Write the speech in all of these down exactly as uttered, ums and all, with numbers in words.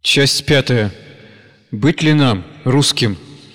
Часть пятая. Быть ли нам, русским?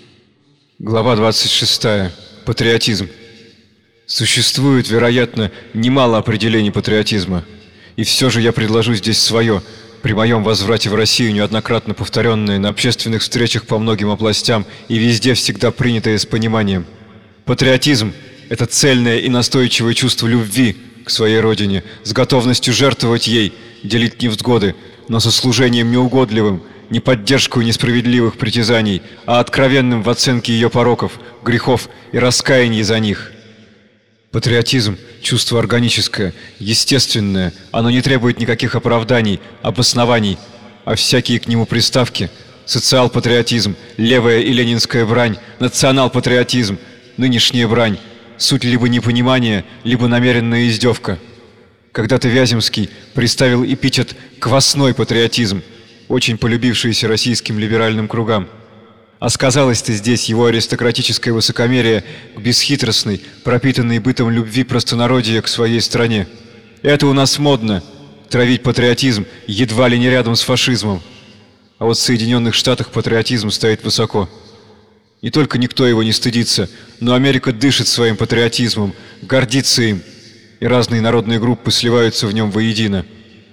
Глава двадцать шестая. Патриотизм. Существует, вероятно, немало определений патриотизма. И все же я предложу здесь свое, при моем возврате в Россию, неоднократно повторенное на общественных встречах по многим областям и везде всегда принятое с пониманием. Патриотизм – это цельное и настойчивое чувство любви к своей родине, с готовностью жертвовать ей, делить невзгоды, но со служением неугодливым, не поддержку несправедливых притязаний, а откровенным в оценке ее пороков, грехов и раскаяния за них. Патриотизм – чувство органическое, естественное, оно не требует никаких оправданий, обоснований, а всякие к нему приставки – социал-патриотизм, левая и ленинская брань, национал-патриотизм, нынешняя брань – суть либо непонимание, либо намеренная издевка. Когда-то Вяземский приставил эпитет «квасной патриотизм», очень полюбившийся российским либеральным кругам. А сказалось-то здесь его аристократическое высокомерие к бесхитростной, пропитанной бытом любви простонародья к своей стране. Это у нас модно – травить патриотизм едва ли не рядом с фашизмом. А вот в Соединенных Штатах патриотизм стоит высоко. Не только никто его не стыдится, но Америка дышит своим патриотизмом, гордится им, и разные народные группы сливаются в нем воедино.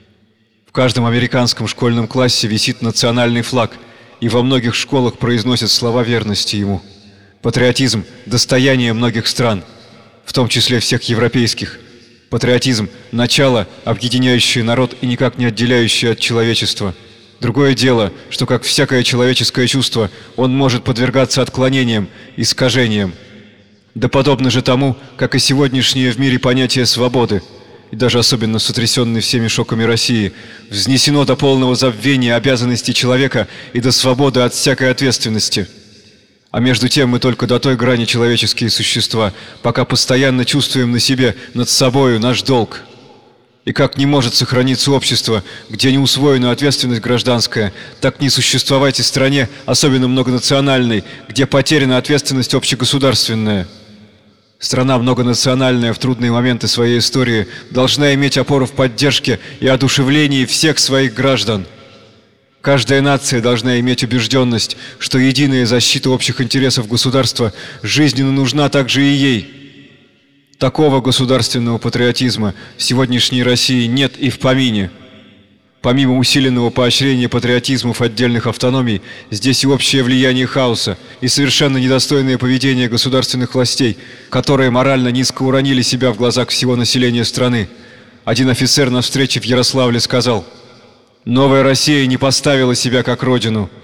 В каждом американском школьном классе висит национальный флаг, и во многих школах произносят слова верности ему. Патриотизм – достояние многих стран, в том числе всех европейских. Патриотизм – начало, объединяющее народ и никак не отделяющее от человечества. Другое дело, что, как всякое человеческое чувство, он может подвергаться отклонениям, искажениям. Да подобно же тому, как и сегодняшнее в мире понятие свободы, и даже особенно сотрясенной всеми шоками России, взнесено до полного забвения обязанностей человека и до свободы от всякой ответственности. А между тем мы только до той грани человеческие существа, пока постоянно чувствуем на себе, над собою наш долг. И как не может сохраниться общество, где не усвоена ответственность гражданская, так не существовать и стране, особенно многонациональной, где потеряна ответственность общегосударственная. Страна многонациональная в трудные моменты своей истории должна иметь опору в поддержке и одушевлении всех своих граждан. Каждая нация должна иметь убежденность, что единая защита общих интересов государства жизненно нужна также и ей. Такого государственного патриотизма в сегодняшней России нет и в помине. Помимо усиленного поощрения патриотизмов отдельных автономий, здесь и общее влияние хаоса, и совершенно недостойное поведение государственных властей, которые морально низко уронили себя в глазах всего населения страны. Один офицер на встрече в Ярославле сказал: «Новая Россия не поставила себя как родину,